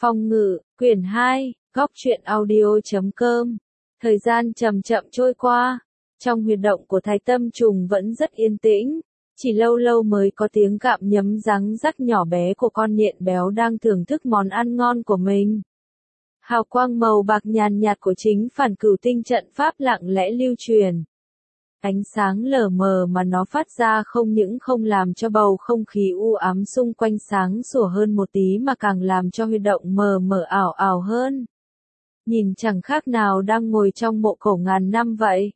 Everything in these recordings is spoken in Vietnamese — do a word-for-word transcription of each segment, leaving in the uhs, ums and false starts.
Phong ngự, quyển hai, góc truyện audio chấm com. Thời gian chậm chậm trôi qua, trong huyệt động của Thái Tâm Trùng vẫn rất yên tĩnh, chỉ lâu lâu mới có tiếng gặm nhấm răng rắc nhỏ bé của con nhện béo đang thưởng thức món ăn ngon của mình. Hào quang màu bạc nhàn nhạt của chính phản cửu tinh trận pháp lặng lẽ lưu truyền. Ánh sáng lờ mờ mà nó phát ra không những không làm cho bầu không khí u ám xung quanh sáng sủa hơn một tí mà càng làm cho huyệt động mờ mờ ảo ảo hơn. Nhìn chẳng khác nào đang ngồi trong mộ cổ ngàn năm vậy.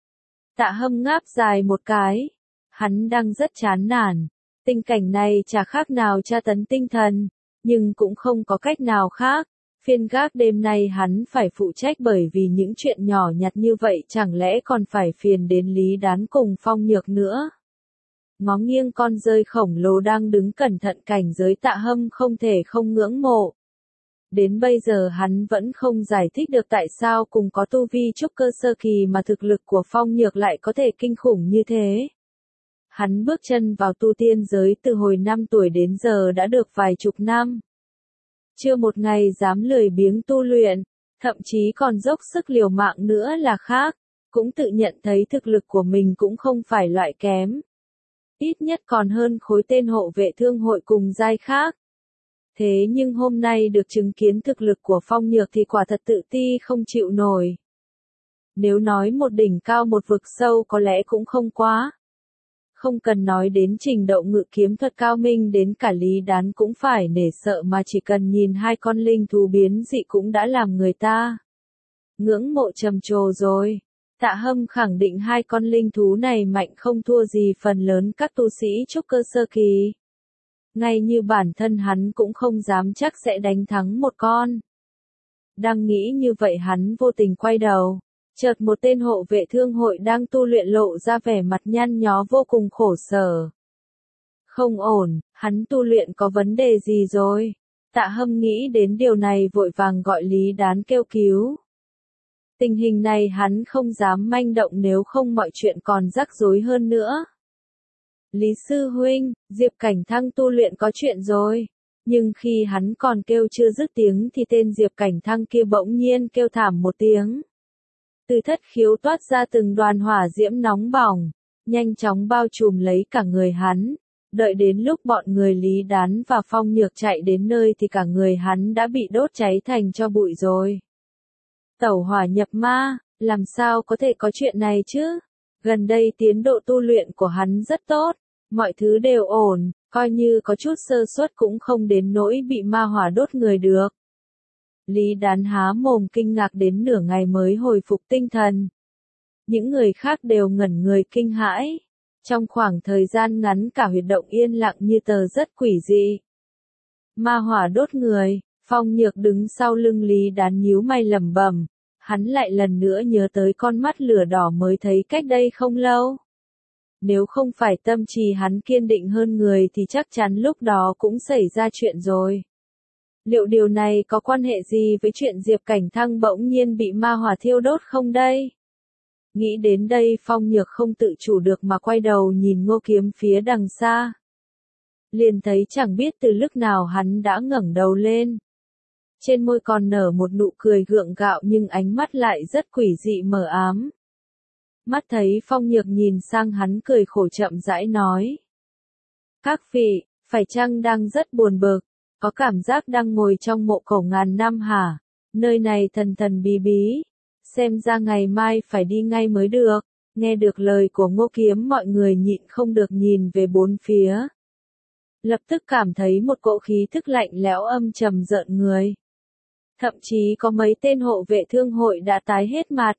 Tạ Hâm ngáp dài một cái. Hắn đang rất chán nản. Tình cảnh này chả khác nào tra tấn tinh thần, nhưng cũng không có cách nào khác. Phiên gác đêm nay hắn phải phụ trách bởi vì những chuyện nhỏ nhặt như vậy chẳng lẽ còn phải phiền đến Lý Đán cùng Phong Nhược nữa. Ngó nghiêng con dơi khổng lồ đang đứng cẩn thận cảnh giới Tạ Hâm không thể không ngưỡng mộ. Đến bây giờ hắn vẫn không giải thích được tại sao cùng có tu vi trúc cơ sơ kỳ mà thực lực của Phong Nhược lại có thể kinh khủng như thế. Hắn bước chân vào tu tiên giới từ hồi năm tuổi đến giờ đã được vài chục năm. Chưa một ngày dám lười biếng tu luyện, thậm chí còn dốc sức liều mạng nữa là khác, cũng tự nhận thấy thực lực của mình cũng không phải loại kém. Ít nhất còn hơn khối tên hộ vệ thương hội cùng giai khác. Thế nhưng hôm nay được chứng kiến thực lực của Phong Nhược thì quả thật tự ti không chịu nổi. Nếu nói một đỉnh cao một vực sâu có lẽ cũng không quá. Không cần nói đến trình độ ngự kiếm thuật cao minh đến cả Lý Đán cũng phải nể sợ mà chỉ cần nhìn hai con linh thú biến dị cũng đã làm người ta ngưỡng mộ trầm trồ rồi. Tạ Hâm khẳng định hai con linh thú này mạnh không thua gì phần lớn các tu sĩ trúc cơ sơ kỳ. Ngay như bản thân hắn cũng không dám chắc sẽ đánh thắng một con. Đang nghĩ như vậy hắn vô tình quay đầu. Chợt một tên hộ vệ thương hội đang tu luyện lộ ra vẻ mặt nhăn nhó vô cùng khổ sở. Không ổn, hắn tu luyện có vấn đề gì rồi? Tạ Hâm nghĩ đến điều này vội vàng gọi Lý Đán kêu cứu. Tình hình này hắn không dám manh động nếu không mọi chuyện còn rắc rối hơn nữa. Lý sư huynh, Diệp Cảnh Thăng tu luyện có chuyện rồi. Nhưng khi hắn còn kêu chưa dứt tiếng thì tên Diệp Cảnh Thăng kia bỗng nhiên kêu thảm một tiếng. Từ thất khiếu toát ra từng đoàn hỏa diễm nóng bỏng, nhanh chóng bao trùm lấy cả người hắn. Đợi đến lúc bọn người Lý Đán và Phong Nhược chạy đến nơi thì cả người hắn đã bị đốt cháy thành tro bụi rồi. Tẩu hỏa nhập ma, làm sao có thể có chuyện này chứ? Gần đây tiến độ tu luyện của hắn rất tốt, mọi thứ đều ổn, coi như có chút sơ suất cũng không đến nỗi bị ma hỏa đốt người được. Lý Đán há mồm kinh ngạc đến nửa ngày mới hồi phục tinh thần. Những người khác đều ngẩn người kinh hãi. Trong khoảng thời gian ngắn cả huyệt động yên lặng như tờ rất quỷ dị. Ma hỏa đốt người, Phong Nhược đứng sau lưng Lý Đán nhíu mày lẩm bẩm. Hắn lại lần nữa nhớ tới con mắt lửa đỏ mới thấy cách đây không lâu. Nếu không phải tâm trí hắn kiên định hơn người thì chắc chắn lúc đó cũng xảy ra chuyện rồi. Liệu điều này có quan hệ gì với chuyện Diệp Cảnh Thăng bỗng nhiên bị ma hỏa thiêu đốt không đây? Nghĩ đến đây Phong Nhược không tự chủ được mà quay đầu nhìn Ngô Kiếm phía đằng xa. Liền thấy chẳng biết từ lúc nào hắn đã ngẩng đầu lên. Trên môi còn nở một nụ cười gượng gạo nhưng ánh mắt lại rất quỷ dị mờ ám. Mắt thấy Phong Nhược nhìn sang hắn cười khổ chậm rãi nói. Các vị, phải chăng đang rất buồn bực? Có cảm giác đang ngồi trong mộ cổ ngàn năm hả? Nơi này thần thần bí bí. Xem ra ngày mai phải đi ngay mới được. Nghe được lời của Ngô Kiếm mọi người nhịn không được nhìn về bốn phía. Lập tức cảm thấy một cỗ khí thức lạnh lẽo âm trầm rợn người. Thậm chí có mấy tên hộ vệ thương hội đã tái hết mặt.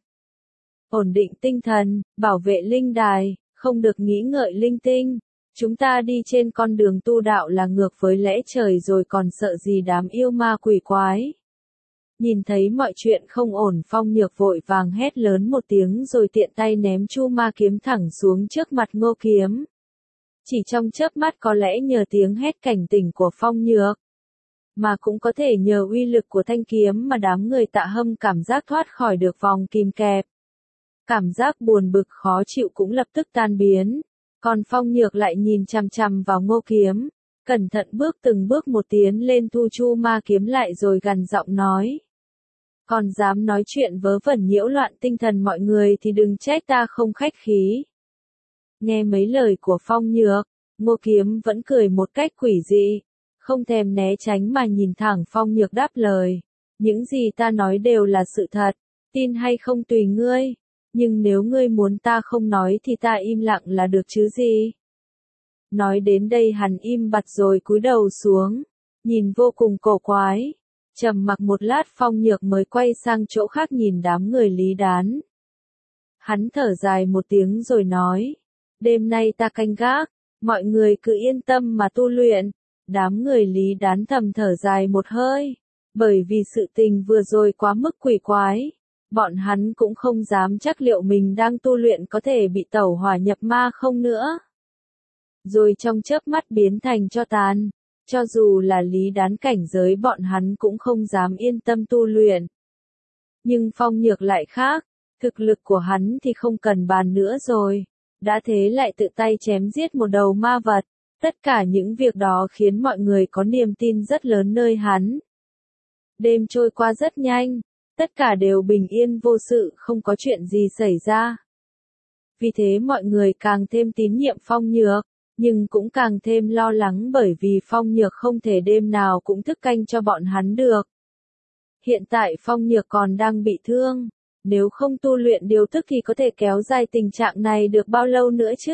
Ổn định tinh thần, bảo vệ linh đài, không được nghĩ ngợi linh tinh. Chúng ta đi trên con đường tu đạo là ngược với lẽ trời rồi còn sợ gì đám yêu ma quỷ quái. Nhìn thấy mọi chuyện không ổn Phong Nhược vội vàng hét lớn một tiếng rồi tiện tay ném chu ma kiếm thẳng xuống trước mặt Ngô Kiếm. Chỉ trong chớp mắt có lẽ nhờ tiếng hét cảnh tỉnh của Phong Nhược, mà cũng có thể nhờ uy lực của thanh kiếm mà đám người Tạ Hâm cảm giác thoát khỏi được vòng kìm kẹp. Cảm giác buồn bực khó chịu cũng lập tức tan biến. Còn Phong Nhược lại nhìn chằm chằm vào Ngô Kiếm, cẩn thận bước từng bước một tiến lên thu chu ma kiếm lại rồi gằn giọng nói. Còn dám nói chuyện vớ vẩn nhiễu loạn tinh thần mọi người thì đừng trách ta không khách khí. Nghe mấy lời của Phong Nhược, Ngô Kiếm vẫn cười một cách quỷ dị, không thèm né tránh mà nhìn thẳng Phong Nhược đáp lời. Những gì ta nói đều là sự thật, tin hay không tùy ngươi, nhưng nếu ngươi muốn ta không nói thì ta im lặng là được chứ gì. Nói đến đây hắn im bặt rồi cúi đầu xuống, nhìn vô cùng cổ quái. Trầm mặc một lát Phong Nhược mới quay sang chỗ khác nhìn đám người Lý Đán. Hắn thở dài một tiếng rồi nói, đêm nay ta canh gác, mọi người cứ yên tâm mà tu luyện. Đám người Lý Đán thầm thở dài một hơi, bởi vì sự tình vừa rồi quá mức quỷ quái, bọn hắn cũng không dám chắc liệu mình đang tu luyện có thể bị tẩu hỏa nhập ma không nữa. Rồi trong chớp mắt biến thành tro tàn. Cho dù là Lý Đán cảnh giới bọn hắn cũng không dám yên tâm tu luyện. Nhưng Phong Nhược lại khác, thực lực của hắn thì không cần bàn nữa rồi. Đã thế lại tự tay chém giết một đầu ma vật. Tất cả những việc đó khiến mọi người có niềm tin rất lớn nơi hắn. Đêm trôi qua rất nhanh, tất cả đều bình yên vô sự, không có chuyện gì xảy ra. Vì thế mọi người càng thêm tín nhiệm Phong Nhược. Nhưng cũng càng thêm lo lắng bởi vì Phong Nhược không thể đêm nào cũng thức canh cho bọn hắn được. Hiện tại Phong Nhược còn đang bị thương, nếu không tu luyện điều tức thì có thể kéo dài tình trạng này được bao lâu nữa chứ?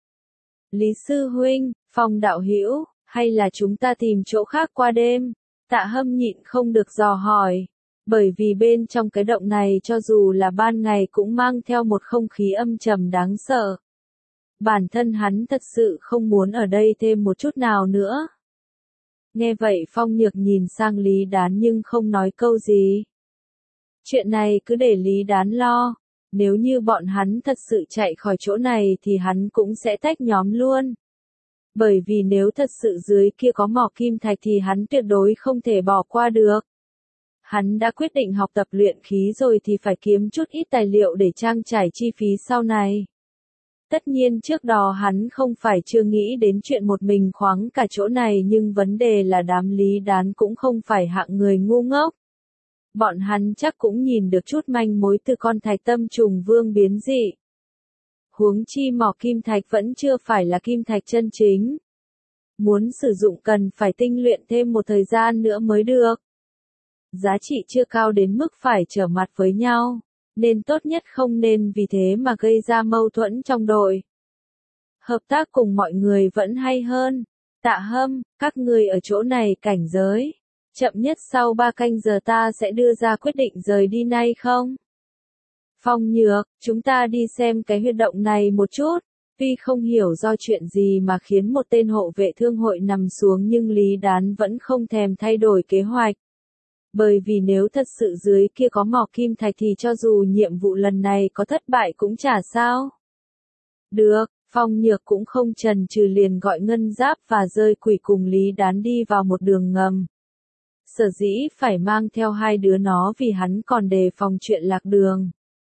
Lý Sư Huynh, Phong Đạo Hữu, hay là chúng ta tìm chỗ khác qua đêm? Tạ Hâm nhịn không được dò hỏi, bởi vì bên trong cái động này cho dù là ban ngày cũng mang theo một không khí âm trầm đáng sợ. Bản thân hắn thật sự không muốn ở đây thêm một chút nào nữa. Nghe vậy Phong Nhược nhìn sang Lý Đán nhưng không nói câu gì. Chuyện này cứ để Lý Đán lo, nếu như bọn hắn thật sự chạy khỏi chỗ này thì hắn cũng sẽ tách nhóm luôn. Bởi vì nếu thật sự dưới kia có mỏ kim thạch thì hắn tuyệt đối không thể bỏ qua được. Hắn đã quyết định học tập luyện khí rồi thì phải kiếm chút ít tài liệu để trang trải chi phí sau này. Tất nhiên trước đó hắn không phải chưa nghĩ đến chuyện một mình khoáng cả chỗ này nhưng vấn đề là đám Lý Đán cũng không phải hạng người ngu ngốc. Bọn hắn chắc cũng nhìn được chút manh mối từ con thạch tâm trùng vương biến dị. Huống chi mỏ kim thạch vẫn chưa phải là kim thạch chân chính. Muốn sử dụng cần phải tinh luyện thêm một thời gian nữa mới được. Giá trị chưa cao đến mức phải trở mặt với nhau. Nên tốt nhất không nên vì thế mà gây ra mâu thuẫn trong đội. Hợp tác cùng mọi người vẫn hay hơn. Tạ Hâm, các người ở chỗ này cảnh giới. Chậm nhất sau ba canh giờ ta sẽ đưa ra quyết định rời đi nay không? Phong Nhược, chúng ta đi xem cái huyệt động này một chút. Tuy không hiểu do chuyện gì mà khiến một tên hộ vệ thương hội nằm xuống nhưng Lý Đán vẫn không thèm thay đổi kế hoạch. Bởi vì nếu thật sự dưới kia có mỏ kim thạch thì cho dù nhiệm vụ lần này có thất bại cũng chả sao. Được, Phong Nhược cũng không chần chừ liền gọi Ngân Giáp và Dơi Quỷ cùng Lý Đán đi vào một đường ngầm. Sở dĩ phải mang theo hai đứa nó vì hắn còn đề phòng chuyện lạc đường.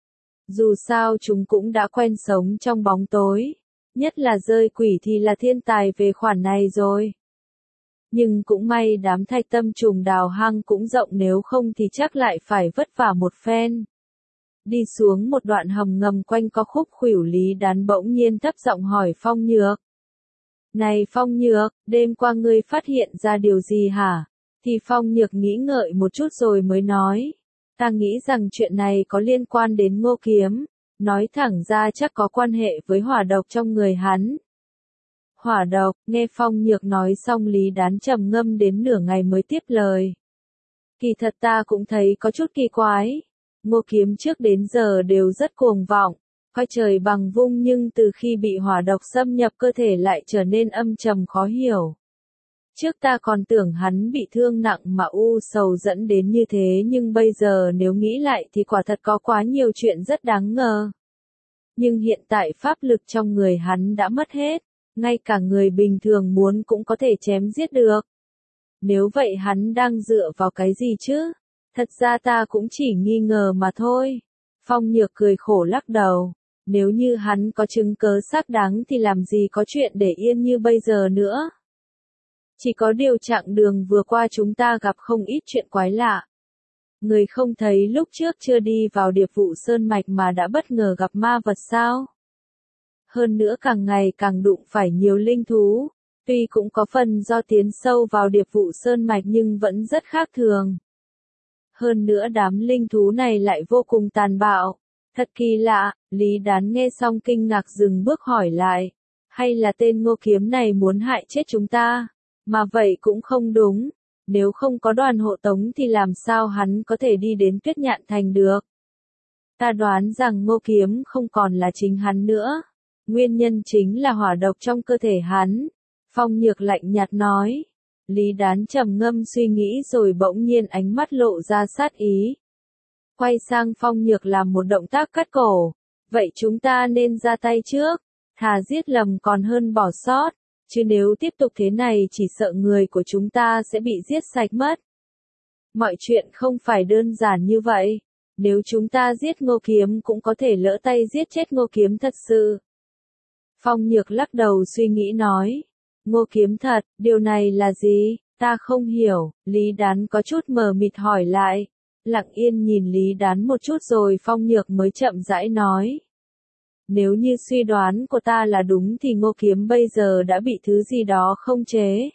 Dù sao chúng cũng đã quen sống trong bóng tối, nhất là Dơi Quỷ thì là thiên tài về khoản này rồi. Nhưng cũng may đám thạch tâm trùng đào hang cũng rộng nếu không thì chắc lại phải vất vả một phen. Đi xuống một đoạn hầm ngầm quanh có khúc khuỷu Lý Đán bỗng nhiên thấp giọng hỏi Phong Nhược. Này Phong Nhược, đêm qua ngươi phát hiện ra điều gì hả? Thì Phong Nhược nghĩ ngợi một chút rồi mới nói. Ta nghĩ rằng chuyện này có liên quan đến Ngô Kiếm. Nói thẳng ra chắc có quan hệ với hỏa độc trong người hắn. Hỏa độc, nghe Phong Nhược nói xong Lý Đán trầm ngâm đến nửa ngày mới tiếp lời. Kỳ thật ta cũng thấy có chút kỳ quái. Ngô Kiếm trước đến giờ đều rất cuồng vọng, coi trời bằng vung nhưng từ khi bị hỏa độc xâm nhập cơ thể lại trở nên âm trầm khó hiểu. Trước ta còn tưởng hắn bị thương nặng mà u sầu dẫn đến như thế nhưng bây giờ nếu nghĩ lại thì quả thật có quá nhiều chuyện rất đáng ngờ. Nhưng hiện tại pháp lực trong người hắn đã mất hết. Ngay cả người bình thường muốn cũng có thể chém giết được. Nếu vậy hắn đang dựa vào cái gì chứ? Thật ra ta cũng chỉ nghi ngờ mà thôi. Phong Nhược cười khổ lắc đầu. Nếu như hắn có chứng cớ xác đáng thì làm gì có chuyện để yên như bây giờ nữa. Chỉ có điều chặng đường vừa qua chúng ta gặp không ít chuyện quái lạ. Người không thấy lúc trước chưa đi vào điệp vụ sơn mạch mà đã bất ngờ gặp ma vật sao? Hơn nữa càng ngày càng đụng phải nhiều linh thú, tuy cũng có phần do tiến sâu vào điệp vụ sơn mạch nhưng vẫn rất khác thường. Hơn nữa đám linh thú này lại vô cùng tàn bạo. Thật kỳ lạ, Lý Đán nghe xong kinh ngạc dừng bước hỏi lại. Hay là tên Ngô Kiếm này muốn hại chết chúng ta? Mà vậy cũng không đúng. Nếu không có đoàn hộ tống thì làm sao hắn có thể đi đến Tuyết Nhạn Thành được? Ta đoán rằng Ngô Kiếm không còn là chính hắn nữa. Nguyên nhân chính là hỏa độc trong cơ thể hắn. Phong Nhược lạnh nhạt nói. Lý Đán trầm ngâm suy nghĩ rồi bỗng nhiên ánh mắt lộ ra sát ý. Quay sang Phong Nhược làm một động tác cắt cổ. Vậy chúng ta nên ra tay trước. Thà giết lầm còn hơn bỏ sót. Chứ nếu tiếp tục thế này chỉ sợ người của chúng ta sẽ bị giết sạch mất. Mọi chuyện không phải đơn giản như vậy. Nếu chúng ta giết Ngô Kiếm cũng có thể lỡ tay giết chết Ngô Kiếm thật sự. Phong Nhược lắc đầu suy nghĩ nói. Ngô Kiếm thật, điều này là gì? Ta không hiểu. Lý Đán có chút mờ mịt hỏi lại. Lặng yên nhìn Lý Đán một chút rồi Phong Nhược mới chậm rãi nói. Nếu như suy đoán của ta là đúng thì Ngô Kiếm bây giờ đã bị thứ gì đó khống chế.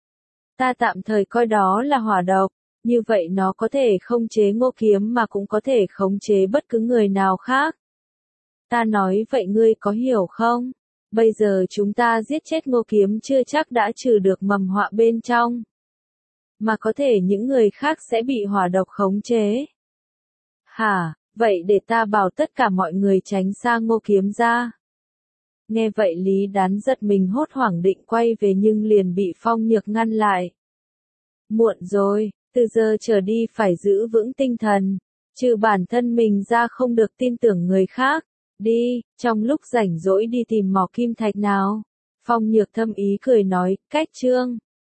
Ta tạm thời coi đó là hỏa độc, như vậy nó có thể khống chế Ngô Kiếm mà cũng có thể khống chế bất cứ người nào khác. Ta nói vậy ngươi có hiểu không? Bây giờ chúng ta giết chết Ngô Kiếm chưa chắc đã trừ được mầm họa bên trong. Mà có thể những người khác sẽ bị hỏa độc khống chế. Hả? Vậy để ta bảo tất cả mọi người tránh xa Ngô Kiếm ra. Nghe vậy Lý Đán giật mình hốt hoảng định quay về nhưng liền bị Phong Nhược ngăn lại. Muộn rồi, từ giờ trở đi phải giữ vững tinh thần, trừ bản thân mình ra không được tin tưởng người khác. Đi, trong lúc rảnh rỗi đi tìm mỏ kim thạch nào. Phong Nhược thâm ý cười nói, cách chương.